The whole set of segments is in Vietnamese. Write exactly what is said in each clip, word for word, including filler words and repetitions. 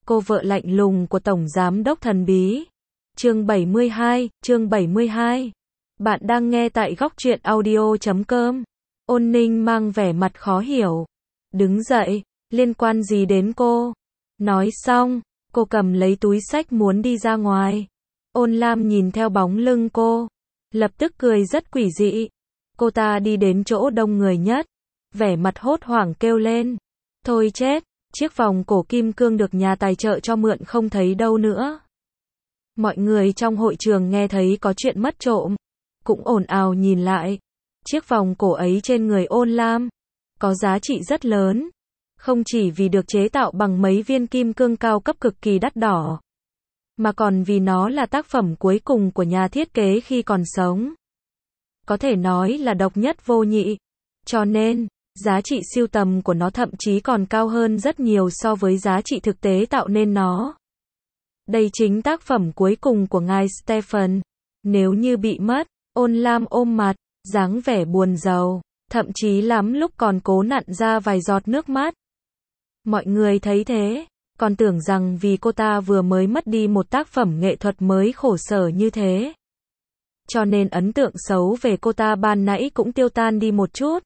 cô vợ lạnh lùng của Tổng Giám đốc thần bí. Chương bảy mươi hai, chương bảy mươi hai. Bạn đang nghe tại góc truyện audio chấm com. Ôn Ninh mang vẻ mặt khó hiểu. Đứng dậy, liên quan gì đến cô? Nói xong, cô cầm lấy túi xách muốn đi ra ngoài. Ôn Lam nhìn theo bóng lưng cô, lập tức cười rất quỷ dị. Cô ta đi đến chỗ đông người nhất, vẻ mặt hốt hoảng kêu lên. Thôi chết, chiếc vòng cổ kim cương được nhà tài trợ cho mượn không thấy đâu nữa. Mọi người trong hội trường nghe thấy có chuyện mất trộm, cũng ồn ào nhìn lại. Chiếc vòng cổ ấy trên người Ôn Lam, có giá trị rất lớn. Không chỉ vì được chế tạo bằng mấy viên kim cương cao cấp cực kỳ đắt đỏ, mà còn vì nó là tác phẩm cuối cùng của nhà thiết kế khi còn sống. Có thể nói là độc nhất vô nhị. Cho nên, giá trị sưu tầm của nó thậm chí còn cao hơn rất nhiều so với giá trị thực tế tạo nên nó. Đây chính tác phẩm cuối cùng của ngài Stephen. Nếu như bị mất, Ôn Lam ôm mặt, dáng vẻ buồn rầu, thậm chí lắm lúc còn cố nặn ra vài giọt nước mắt. Mọi người thấy thế, còn tưởng rằng vì cô ta vừa mới mất đi một tác phẩm nghệ thuật mới khổ sở như thế, cho nên ấn tượng xấu về cô ta ban nãy cũng tiêu tan đi một chút.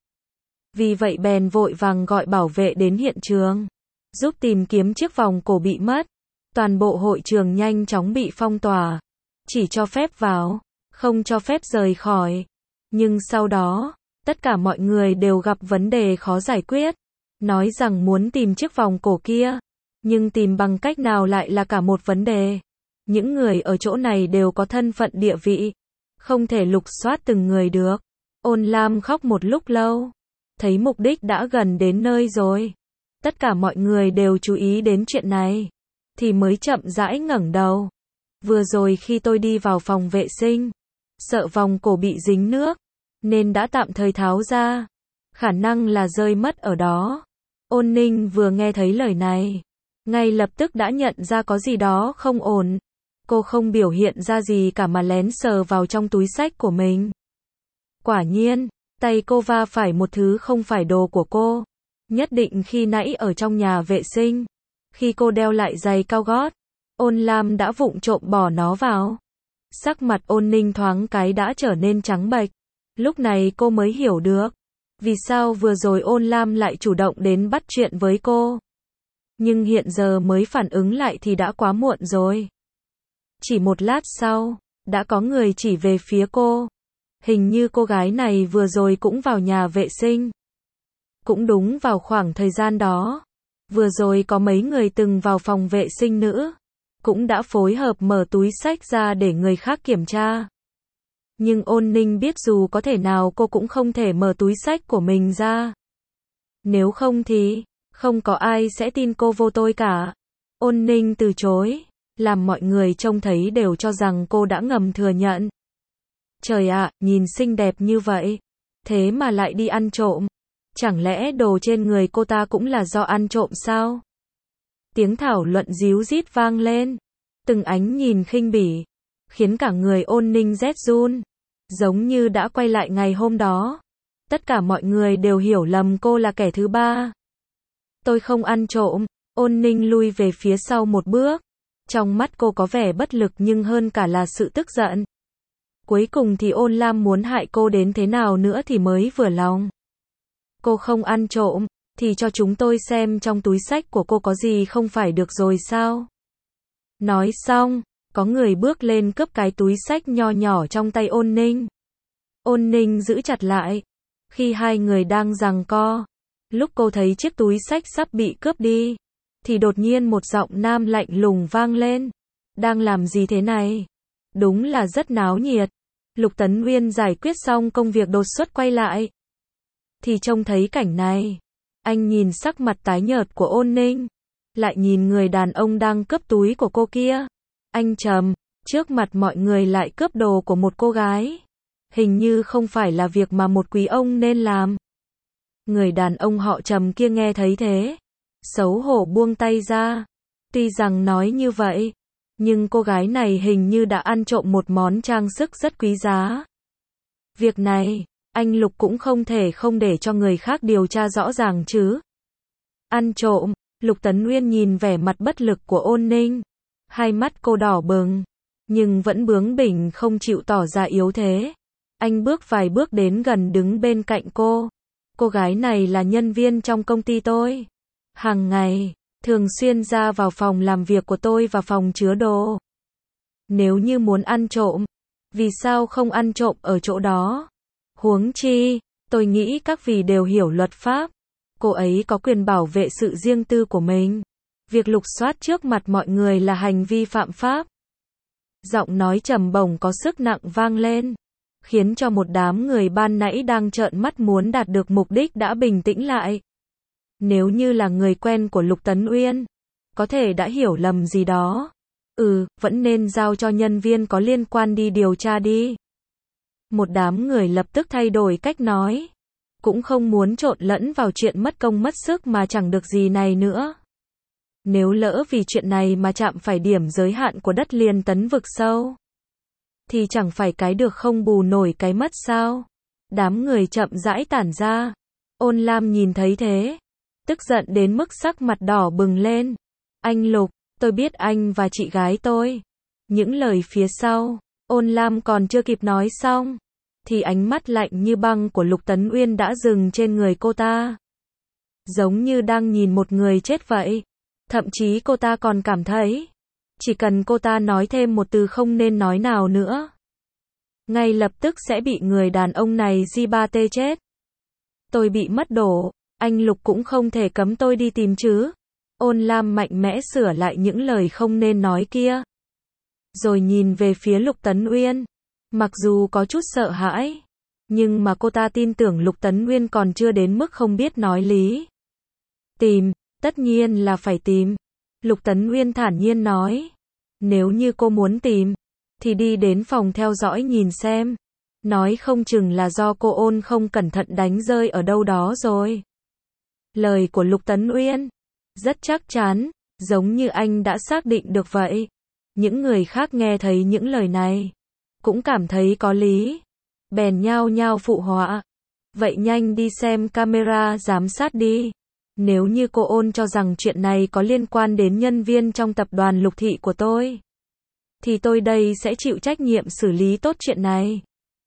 Vì vậy bèn vội vàng gọi bảo vệ đến hiện trường, giúp tìm kiếm chiếc vòng cổ bị mất. Toàn bộ hội trường nhanh chóng bị phong tỏa, chỉ cho phép vào, không cho phép rời khỏi. Nhưng sau đó, tất cả mọi người đều gặp vấn đề khó giải quyết, nói rằng muốn tìm chiếc vòng cổ kia, nhưng tìm bằng cách nào lại là cả một vấn đề. Những người ở chỗ này đều có thân phận địa vị, không thể lục soát từng người được. Ôn Lam khóc một lúc lâu, thấy mục đích đã gần đến nơi rồi. Tất cả mọi người đều chú ý đến chuyện này, thì mới chậm rãi ngẩng đầu. Vừa rồi khi tôi đi vào phòng vệ sinh, sợ vòng cổ bị dính nước, nên đã tạm thời tháo ra. Khả năng là rơi mất ở đó. Ôn Ninh vừa nghe thấy lời này, ngay lập tức đã nhận ra có gì đó không ổn. Cô không biểu hiện ra gì cả mà lén sờ vào trong túi xách của mình. Quả nhiên, tay cô va phải một thứ không phải đồ của cô. Nhất định khi nãy ở trong nhà vệ sinh, khi cô đeo lại giày cao gót, Ôn Lam đã vụng trộm bỏ nó vào. Sắc mặt Ôn Ninh thoáng cái đã trở nên trắng bệch. Lúc này cô mới hiểu được vì sao vừa rồi Ôn Lam lại chủ động đến bắt chuyện với cô. Nhưng hiện giờ mới phản ứng lại thì đã quá muộn rồi. Chỉ một lát sau, đã có người chỉ về phía cô. Hình như cô gái này vừa rồi cũng vào nhà vệ sinh. Cũng đúng vào khoảng thời gian đó, vừa rồi có mấy người từng vào phòng vệ sinh nữ, cũng đã phối hợp mở túi xách ra để người khác kiểm tra. Nhưng Ôn Ninh biết dù có thể nào cô cũng không thể mở túi xách của mình ra. Nếu không thì, không có ai sẽ tin cô vô tội cả. Ôn Ninh từ chối, làm mọi người trông thấy đều cho rằng cô đã ngầm thừa nhận. Trời ạ, nhìn xinh đẹp như vậy, thế mà lại đi ăn trộm. Chẳng lẽ đồ trên người cô ta cũng là do ăn trộm sao? Tiếng thảo luận ríu rít vang lên, từng ánh nhìn khinh bỉ, khiến cả người Ôn Ninh rét run, giống như đã quay lại ngày hôm đó. Tất cả mọi người đều hiểu lầm cô là kẻ thứ ba. Tôi không ăn trộm. Ôn Ninh lui về phía sau một bước, trong mắt cô có vẻ bất lực nhưng hơn cả là sự tức giận. Cuối cùng thì Ôn Lam muốn hại cô đến thế nào nữa thì mới vừa lòng. Cô không ăn trộm, thì cho chúng tôi xem trong túi xách của cô có gì không phải được rồi sao? Nói xong, có người bước lên cướp cái túi xách nho nhỏ trong tay Ôn Ninh. Ôn Ninh giữ chặt lại. Khi hai người đang giằng co, lúc cô thấy chiếc túi xách sắp bị cướp đi, thì đột nhiên một giọng nam lạnh lùng vang lên. Đang làm gì thế này? Đúng là rất náo nhiệt. Lục Tấn Uyên giải quyết xong công việc đột xuất quay lại, thì trông thấy cảnh này. Anh nhìn sắc mặt tái nhợt của Ôn Ninh, lại nhìn người đàn ông đang cướp túi của cô kia. Anh trầm, trước mặt mọi người lại cướp đồ của một cô gái. Hình như không phải là việc mà một quý ông nên làm. Người đàn ông họ Trầm kia nghe thấy thế, xấu hổ buông tay ra. Tuy rằng nói như vậy, nhưng cô gái này hình như đã ăn trộm một món trang sức rất quý giá. Việc này, anh Lục cũng không thể không để cho người khác điều tra rõ ràng chứ. Ăn trộm, Lục Tấn Uyên nhìn vẻ mặt bất lực của Ôn Ninh. Hai mắt cô đỏ bừng, nhưng vẫn bướng bỉnh không chịu tỏ ra yếu thế. Anh bước vài bước đến gần đứng bên cạnh cô. Cô gái này là nhân viên trong công ty tôi. Hàng ngày, thường xuyên ra vào phòng làm việc của tôi và phòng chứa đồ. Nếu như muốn ăn trộm, vì sao không ăn trộm ở chỗ đó? Huống chi, tôi nghĩ các vị đều hiểu luật pháp. Cô ấy có quyền bảo vệ sự riêng tư của mình. Việc lục soát trước mặt mọi người là hành vi phạm pháp. Giọng nói trầm bổng có sức nặng vang lên, khiến cho một đám người ban nãy đang trợn mắt muốn đạt được mục đích đã bình tĩnh lại. Nếu như là người quen của Lục Tấn Uyên, có thể đã hiểu lầm gì đó. Ừ, vẫn nên giao cho nhân viên có liên quan đi điều tra đi. Một đám người lập tức thay đổi cách nói. Cũng không muốn trộn lẫn vào chuyện mất công mất sức mà chẳng được gì này nữa. Nếu lỡ vì chuyện này mà chạm phải điểm giới hạn của đất liền tấn vực sâu, thì chẳng phải cái được không bù nổi cái mất sao? Đám người chậm rãi tản ra. Ôn Lam nhìn thấy thế, tức giận đến mức sắc mặt đỏ bừng lên. Anh Lục, tôi biết anh và chị gái tôi. Những lời phía sau, Ôn Lam còn chưa kịp nói xong, thì ánh mắt lạnh như băng của Lục Tấn Uyên đã dừng trên người cô ta. Giống như đang nhìn một người chết vậy. Thậm chí cô ta còn cảm thấy, chỉ cần cô ta nói thêm một từ không nên nói nào nữa, ngay lập tức sẽ bị người đàn ông này gi ba tê chết. Tôi bị mất đổ, anh Lục cũng không thể cấm tôi đi tìm chứ. Ôn Lam mạnh mẽ sửa lại những lời không nên nói kia. Rồi nhìn về phía Lục Tấn Uyên. Mặc dù có chút sợ hãi, nhưng mà cô ta tin tưởng Lục Tấn Uyên còn chưa đến mức không biết nói lý. Tìm, tất nhiên là phải tìm. Lục Tấn Uyên thản nhiên nói. Nếu như cô muốn tìm, thì đi đến phòng theo dõi nhìn xem. Nói không chừng là do cô Ôn không cẩn thận đánh rơi ở đâu đó rồi. Lời của Lục Tấn Uyên rất chắc chắn, giống như anh đã xác định được vậy. Những người khác nghe thấy những lời này, cũng cảm thấy có lý. Bèn nhao nhao phụ họa. Vậy nhanh đi xem camera giám sát đi. Nếu như cô Ôn cho rằng chuyện này có liên quan đến nhân viên trong tập đoàn Lục Thị của tôi, thì tôi đây sẽ chịu trách nhiệm xử lý tốt chuyện này.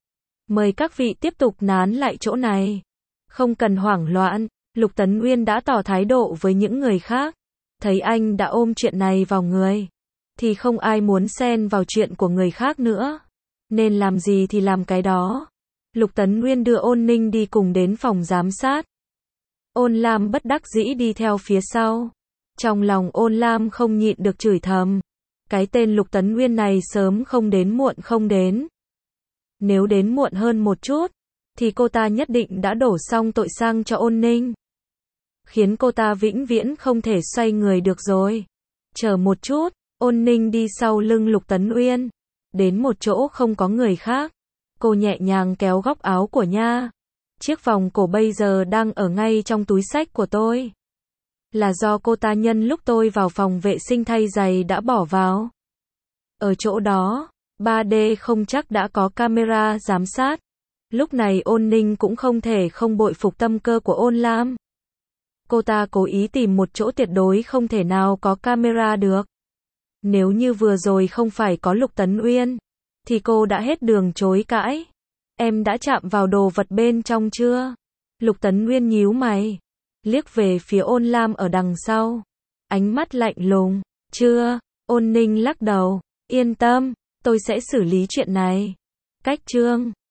Mời các vị tiếp tục nán lại chỗ này. Không cần hoảng loạn. Lục Tấn Uyên đã tỏ thái độ với những người khác. Thấy anh đã ôm chuyện này vào người, thì không ai muốn xen vào chuyện của người khác nữa. Nên làm gì thì làm cái đó. Lục Tấn Uyên đưa Ôn Ninh đi cùng đến phòng giám sát. Ôn Lam bất đắc dĩ đi theo phía sau. Trong lòng Ôn Lam không nhịn được chửi thầm. Cái tên Lục Tấn Uyên này sớm không đến muộn không đến. Nếu đến muộn hơn một chút, thì cô ta nhất định đã đổ xong tội sang cho Ôn Ninh. Khiến cô ta vĩnh viễn không thể xoay người được rồi. Chờ một chút, Ôn Ninh đi sau lưng Lục Tấn Uyên. Đến một chỗ không có người khác. Cô nhẹ nhàng kéo góc áo của Nha. Chiếc vòng cổ bây giờ đang ở ngay trong túi xách của tôi. Là do cô ta nhân lúc tôi vào phòng vệ sinh thay giày đã bỏ vào. Ở chỗ đó, ba D không chắc đã có camera giám sát. Lúc này Ôn Ninh cũng không thể không bội phục tâm cơ của Ôn Lam. Cô ta cố ý tìm một chỗ tuyệt đối không thể nào có camera được. Nếu như vừa rồi không phải có Lục Tấn Uyên, thì cô đã hết đường chối cãi. Em đã chạm vào đồ vật bên trong chưa? Lục Tấn Uyên nhíu mày, liếc về phía Ôn Lam ở đằng sau. Ánh mắt lạnh lùng. Chưa. Ôn Ninh lắc đầu. Yên tâm, tôi sẽ xử lý chuyện này. Cách chương